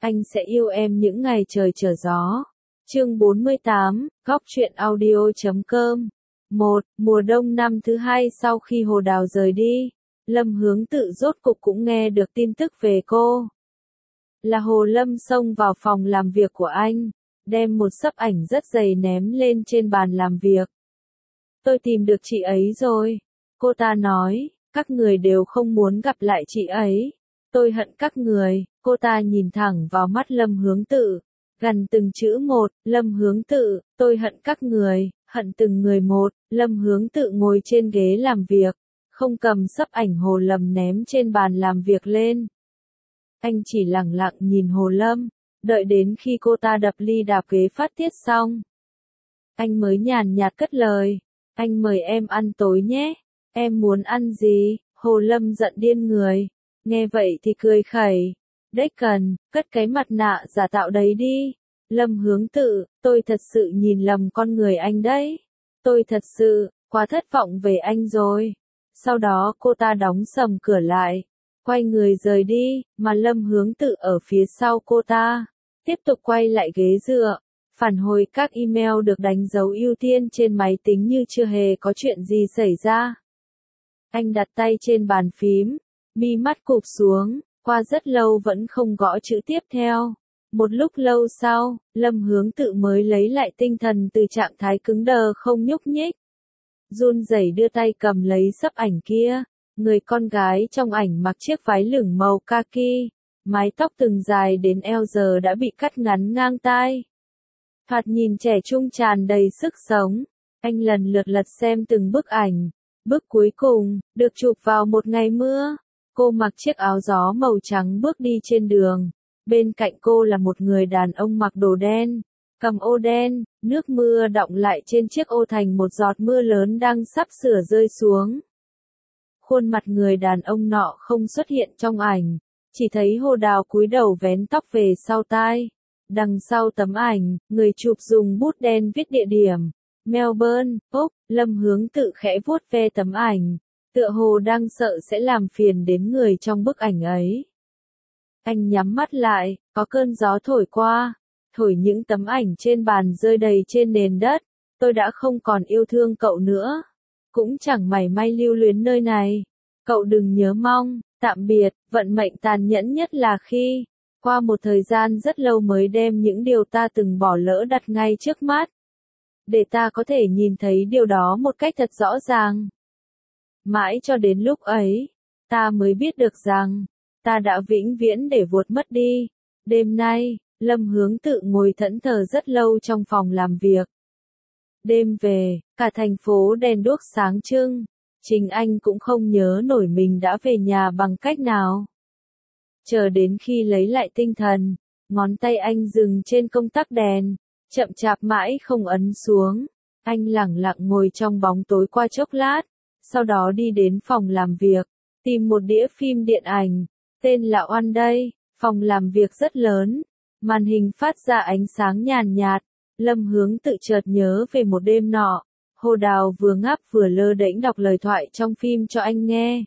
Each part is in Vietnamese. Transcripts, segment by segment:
Anh sẽ yêu em những ngày trời trở gió. Chương 48, Góc truyện audio.com. 1. Mùa đông năm thứ hai sau khi Hồ Đào rời đi, Lâm Hướng Tự rốt cục cũng nghe được tin tức về cô. Là Hồ Lâm xông vào phòng làm việc của anh, đem một xấp ảnh rất dày ném lên trên bàn làm việc. Tôi tìm được chị ấy rồi. Cô ta nói, các người đều không muốn gặp lại chị ấy. Tôi hận các người. Cô ta nhìn thẳng vào mắt Lâm Hướng Tự, gần từng chữ một. Lâm Hướng Tự, tôi hận các người, hận từng người một. Lâm Hướng Tự ngồi trên ghế làm việc, không cầm xấp ảnh Hồ Lâm ném trên bàn làm việc lên. Anh chỉ lặng lặng nhìn Hồ Lâm, đợi đến khi cô ta đập ly đạp ghế phát tiết xong. Anh mới nhàn nhạt cất lời, anh mời em ăn tối nhé. Em muốn ăn gì? Hồ Lâm giận điên người. Nghe vậy thì cười khẩy. Đếch cần, cất cái mặt nạ giả tạo đấy đi. Lâm Hướng Tự, tôi thật sự nhìn lầm con người anh đấy. Tôi thật sự, quá thất vọng về anh rồi. Sau đó cô ta đóng sầm cửa lại, quay người rời đi, mà Lâm Hướng Tự ở phía sau cô ta, tiếp tục quay lại ghế dựa, phản hồi các email được đánh dấu ưu tiên trên máy tính như chưa hề có chuyện gì xảy ra. Anh đặt tay trên bàn phím, mi mắt cụp xuống, qua rất lâu vẫn không gõ chữ tiếp theo. Một lúc lâu sau, Lâm Hướng Tự mới lấy lại tinh thần từ trạng thái cứng đờ không nhúc nhích. Run rẩy đưa tay cầm lấy xấp ảnh kia. Người con gái trong ảnh mặc chiếc váy lửng màu kaki, mái tóc từng dài đến eo giờ đã bị cắt ngắn ngang tai. Thoạt nhìn trẻ trung tràn đầy sức sống. Anh lần lượt lật xem từng bức ảnh. Bức cuối cùng, được chụp vào một ngày mưa. Cô mặc chiếc áo gió màu trắng bước đi trên đường. Bên cạnh cô là một người đàn ông mặc đồ đen, cầm ô đen, nước mưa đọng lại trên chiếc ô thành một giọt mưa lớn đang sắp sửa rơi xuống. Khuôn mặt người đàn ông nọ không xuất hiện trong ảnh, chỉ thấy Hồ Đào cúi đầu vén tóc về sau tai. Đằng sau tấm ảnh, người chụp dùng bút đen viết địa điểm, Melbourne, Úc. Lâm Hướng Tự khẽ vuốt ve tấm ảnh, tựa hồ đang sợ sẽ làm phiền đến người trong bức ảnh ấy. Anh nhắm mắt lại, có cơn gió thổi qua, thổi những tấm ảnh trên bàn rơi đầy trên nền đất. Tôi đã không còn yêu thương cậu nữa, cũng chẳng mảy may lưu luyến nơi này. Cậu đừng nhớ mong, tạm biệt. Vận mệnh tàn nhẫn nhất là khi, qua một thời gian rất lâu mới đem những điều ta từng bỏ lỡ đặt ngay trước mắt. Để ta có thể nhìn thấy điều đó một cách thật rõ ràng. Mãi cho đến lúc ấy, ta mới biết được rằng, ta đã vĩnh viễn để vụt mất đi. Đêm nay, Lâm Hướng Tự ngồi thẫn thờ rất lâu trong phòng làm việc. Đêm về, cả thành phố đèn đuốc sáng trưng. Chính anh cũng không nhớ nổi mình đã về nhà bằng cách nào. Chờ đến khi lấy lại tinh thần, ngón tay anh dừng trên công tắc đèn, chậm chạp mãi không ấn xuống. Anh lẳng lặng ngồi trong bóng tối qua chốc lát, sau đó đi đến phòng làm việc, tìm một đĩa phim điện ảnh, tên là One Day. Phòng làm việc rất lớn, màn hình phát ra ánh sáng nhàn nhạt. Lâm Hướng Tự chợt nhớ về một đêm nọ, Hồ Đào vừa ngáp vừa lơ đễnh đọc lời thoại trong phim cho anh nghe.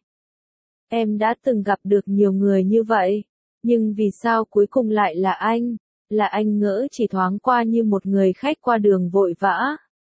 Em đã từng gặp được nhiều người như vậy, nhưng vì sao cuối cùng lại là anh? Là anh ngỡ chỉ thoáng qua như một người khách qua đường vội vã,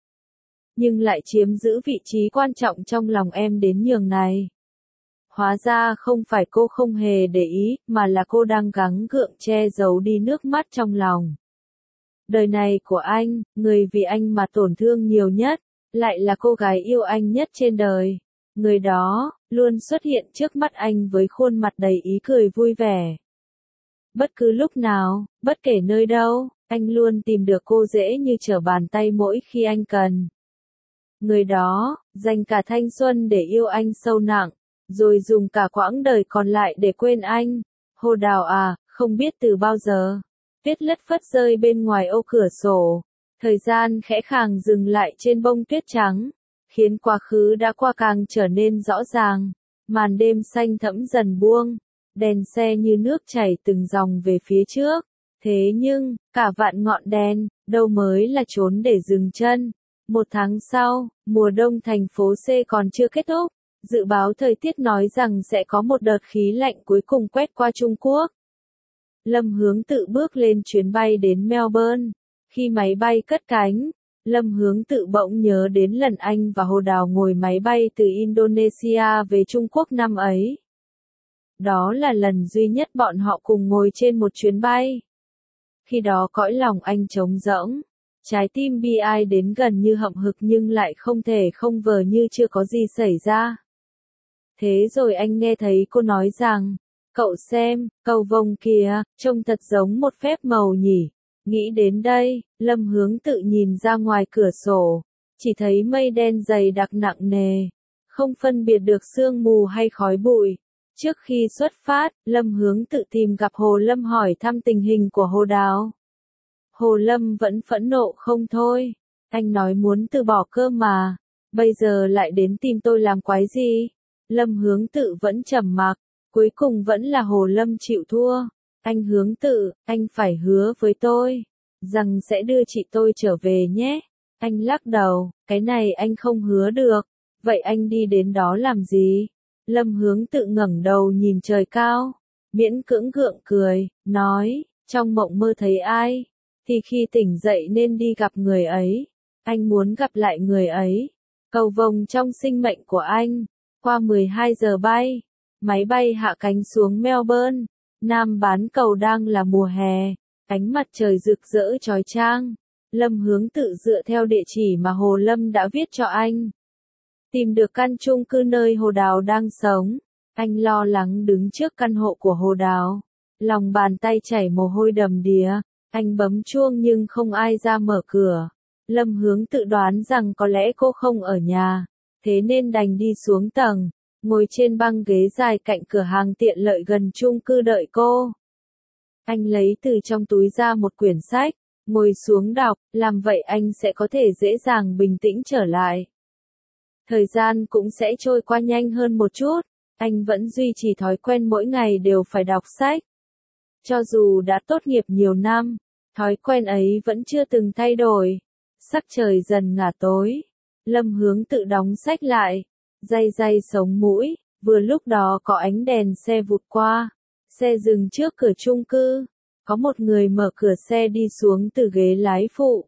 nhưng lại chiếm giữ vị trí quan trọng trong lòng em đến nhường này. Hóa ra không phải cô không hề để ý, mà là cô đang gắng gượng che giấu đi nước mắt trong lòng. Đời này của anh, người vì anh mà tổn thương nhiều nhất, lại là cô gái yêu anh nhất trên đời. Người đó, luôn xuất hiện trước mắt anh với khuôn mặt đầy ý cười vui vẻ. Bất cứ lúc nào, bất kể nơi đâu, anh luôn tìm được cô dễ như trở bàn tay mỗi khi anh cần. Người đó, dành cả thanh xuân để yêu anh sâu nặng, rồi dùng cả quãng đời còn lại để quên anh. Hồ Đào à, không biết từ bao giờ, tuyết lất phất rơi bên ngoài ô cửa sổ. Thời gian khẽ khàng dừng lại trên bông tuyết trắng, khiến quá khứ đã qua càng trở nên rõ ràng. Màn đêm xanh thẫm dần buông, đèn xe như nước chảy từng dòng về phía trước. Thế nhưng, cả vạn ngọn đèn, đâu mới là chốn để dừng chân. Một tháng sau, mùa đông thành phố C còn chưa kết thúc. Dự báo thời tiết nói rằng sẽ có một đợt khí lạnh cuối cùng quét qua Trung Quốc. Lâm Hướng Tự bước lên chuyến bay đến Melbourne. Khi máy bay cất cánh, Lâm Hướng Tự bỗng nhớ đến lần anh và Hồ Đào ngồi máy bay từ Indonesia về Trung Quốc năm ấy. Đó là lần duy nhất bọn họ cùng ngồi trên một chuyến bay. Khi đó cõi lòng anh trống rỗng, trái tim bi ai đến gần như hậm hực nhưng lại không thể không vờ như chưa có gì xảy ra. Thế rồi anh nghe thấy cô nói rằng, cậu xem, cầu vồng kìa, trông thật giống một phép màu nhỉ. Nghĩ đến đây, Lâm Hướng Tự nhìn ra ngoài cửa sổ, chỉ thấy mây đen dày đặc nặng nề, không phân biệt được sương mù hay khói bụi. Trước khi xuất phát, Lâm Hướng Tự tìm gặp Hồ Lâm hỏi thăm tình hình của Hồ Đào. Hồ Lâm vẫn phẫn nộ không thôi. Anh nói muốn từ bỏ cơ mà, bây giờ lại đến tìm tôi làm quái gì? Lâm Hướng Tự vẫn trầm mặc, cuối cùng vẫn là Hồ Lâm chịu thua. Anh Hướng Tự, anh phải hứa với tôi, rằng sẽ đưa chị tôi trở về nhé. Anh lắc đầu, cái này anh không hứa được. Vậy anh đi đến đó làm gì? Lâm Hướng Tự ngẩng đầu nhìn trời cao, miễn cưỡng gượng cười, nói, trong mộng mơ thấy ai, thì khi tỉnh dậy nên đi gặp người ấy. Anh muốn gặp lại người ấy. Cầu vồng trong sinh mệnh của anh. Qua 12 giờ bay, máy bay hạ cánh xuống Melbourne. Nam bán cầu đang là mùa hè, ánh mặt trời rực rỡ chói chang. Lâm Hướng Tự dựa theo địa chỉ mà Hồ Lâm đã viết cho anh, tìm được căn chung cư nơi Hồ Đào đang sống. Anh lo lắng đứng trước căn hộ của Hồ Đào, lòng bàn tay chảy mồ hôi đầm đìa. Anh bấm chuông nhưng không ai ra mở cửa. Lâm Hướng Tự đoán rằng có lẽ cô không ở nhà, thế nên đành đi xuống tầng, ngồi trên băng ghế dài cạnh cửa hàng tiện lợi gần chung cư đợi cô. Anh lấy từ trong túi ra một quyển sách, ngồi xuống đọc, làm vậy anh sẽ có thể dễ dàng bình tĩnh trở lại. Thời gian cũng sẽ trôi qua nhanh hơn một chút, anh vẫn duy trì thói quen mỗi ngày đều phải đọc sách. Cho dù đã tốt nghiệp nhiều năm, thói quen ấy vẫn chưa từng thay đổi. Sắc trời dần ngả tối, Lâm Hướng Tự đóng sách lại, day day sống mũi, vừa lúc đó có ánh đèn xe vụt qua, xe dừng trước cửa chung cư, có một người mở cửa xe đi xuống từ ghế lái phụ.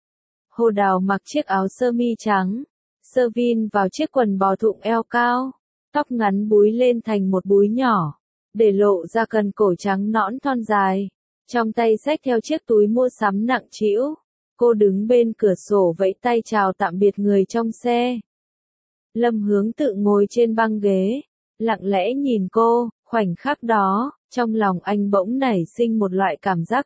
Hồ Đào mặc chiếc áo sơ mi trắng, sơ vin vào chiếc quần bò thụng eo cao, tóc ngắn búi lên thành một búi nhỏ, để lộ ra cần cổ trắng nõn thon dài, trong tay xách theo chiếc túi mua sắm nặng trĩu. Cô đứng bên cửa sổ vẫy tay chào tạm biệt người trong xe. Lâm Hướng Tự ngồi trên băng ghế, lặng lẽ nhìn cô. Khoảnh khắc đó, trong lòng anh bỗng nảy sinh một loại cảm giác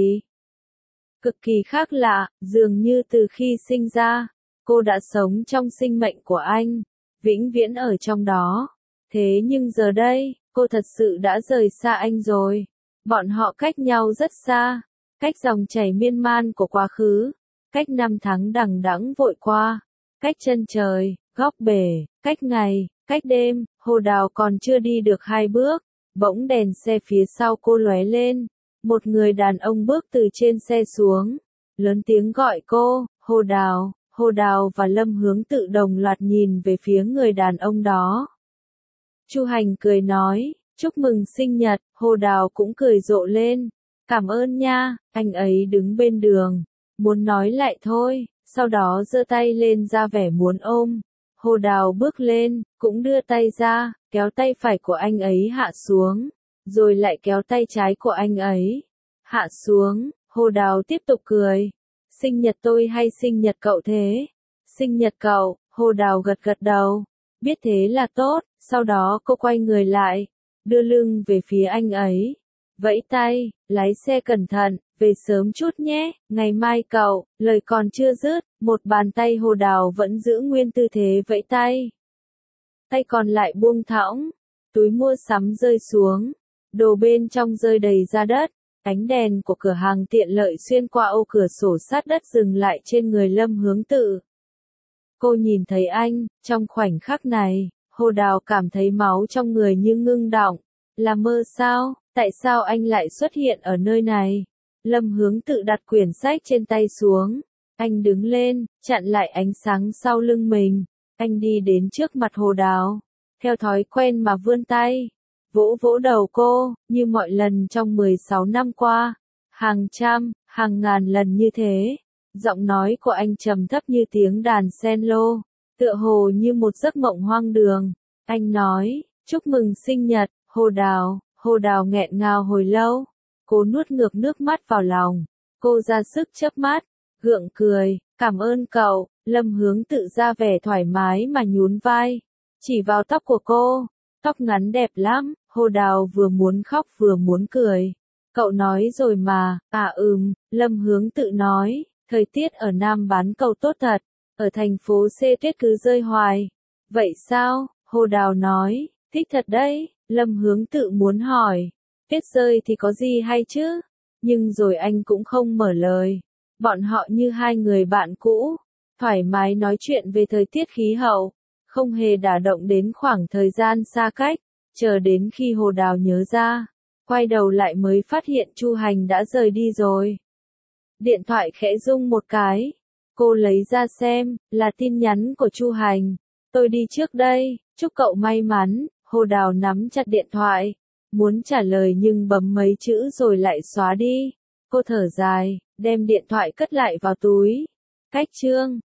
cực kỳ khác lạ, dường như từ khi sinh ra, cô đã sống trong sinh mệnh của anh, vĩnh viễn ở trong đó. Thế nhưng giờ đây, cô thật sự đã rời xa anh rồi. Bọn họ cách nhau rất xa, cách dòng chảy miên man của quá khứ, cách năm tháng đằng đẵng vội qua, cách chân trời, góc bể, cách ngày, cách đêm. Hồ Đào còn chưa đi được 2 bước, bỗng đèn xe phía sau cô lóe lên, một người đàn ông bước từ trên xe xuống, lớn tiếng gọi cô, Hồ Đào. Hồ Đào và Lâm Hướng Tự đồng loạt nhìn về phía người đàn ông đó. Chu Hành cười nói, chúc mừng sinh nhật. Hồ Đào cũng cười rộ lên, cảm ơn nha. Anh ấy đứng bên đường, muốn nói lại thôi, sau đó giơ tay lên ra vẻ muốn ôm. Hồ Đào bước lên, cũng đưa tay ra, kéo tay phải của anh ấy hạ xuống, rồi lại kéo tay trái của anh ấy hạ xuống. Hồ Đào tiếp tục cười, sinh nhật tôi hay sinh nhật cậu thế? Sinh nhật cậu. Hồ Đào gật gật đầu, biết thế là tốt. Sau đó cô quay người lại, đưa lưng về phía anh ấy, vẫy tay, lái xe cẩn thận, về sớm chút nhé, ngày mai cậu. Lời còn chưa dứt, một bàn tay Hồ Đào vẫn giữ nguyên tư thế vẫy tay, tay còn lại buông thõng, túi mua sắm rơi xuống, đồ bên trong rơi đầy ra đất. Ánh đèn của cửa hàng tiện lợi xuyên qua ô cửa sổ sát đất dừng lại trên người Lâm Hướng Tự. Cô nhìn thấy anh. Trong khoảnh khắc này, Hồ Đào cảm thấy máu trong người như ngưng đọng. Là mơ sao? Tại sao anh lại xuất hiện ở nơi này? Lâm Hướng Tự đặt quyển sách trên tay xuống. Anh đứng lên, chặn lại ánh sáng sau lưng mình. Anh đi đến trước mặt Hồ Đào, theo thói quen mà vươn tay. vỗ vỗ đầu cô, như mọi lần trong 16 năm qua. Hàng trăm, hàng ngàn lần như thế. Giọng nói của anh trầm thấp như tiếng đàn cello, tựa hồ như một giấc mộng hoang đường. Anh nói, chúc mừng sinh nhật, Hồ Đào. Hồ Đào nghẹn ngào hồi lâu. Cô nuốt ngược nước mắt vào lòng. Cô ra sức chớp mắt, gượng cười, cảm ơn cậu. Lâm Hướng tự ra vẻ thoải mái mà nhún vai, chỉ vào tóc của cô. Tóc ngắn đẹp lắm. Hồ Đào vừa muốn khóc vừa muốn cười. Cậu nói rồi mà. Lâm Hướng tự nói, thời tiết ở Nam bán cầu tốt thật, ở thành phố C tuyết cứ rơi hoài. Vậy sao? Hồ Đào nói, thích thật đấy. Lâm Hướng tự muốn hỏi, tuyết rơi thì có gì hay chứ? Nhưng rồi anh cũng không mở lời. Bọn họ như hai người bạn cũ, thoải mái nói chuyện về thời tiết khí hậu, không hề đả động đến khoảng thời gian xa cách, chờ đến khi Hồ Đào nhớ ra, quay đầu lại mới phát hiện Chu Hành đã rời đi rồi. Điện thoại khẽ rung một cái, cô lấy ra xem, là tin nhắn của Chu Hành. Tôi đi trước đây, chúc cậu may mắn. Hồ Đào nắm chặt điện thoại, muốn trả lời nhưng bấm mấy chữ rồi lại xóa đi. Cô thở dài, đem điện thoại cất lại vào túi. Cách chương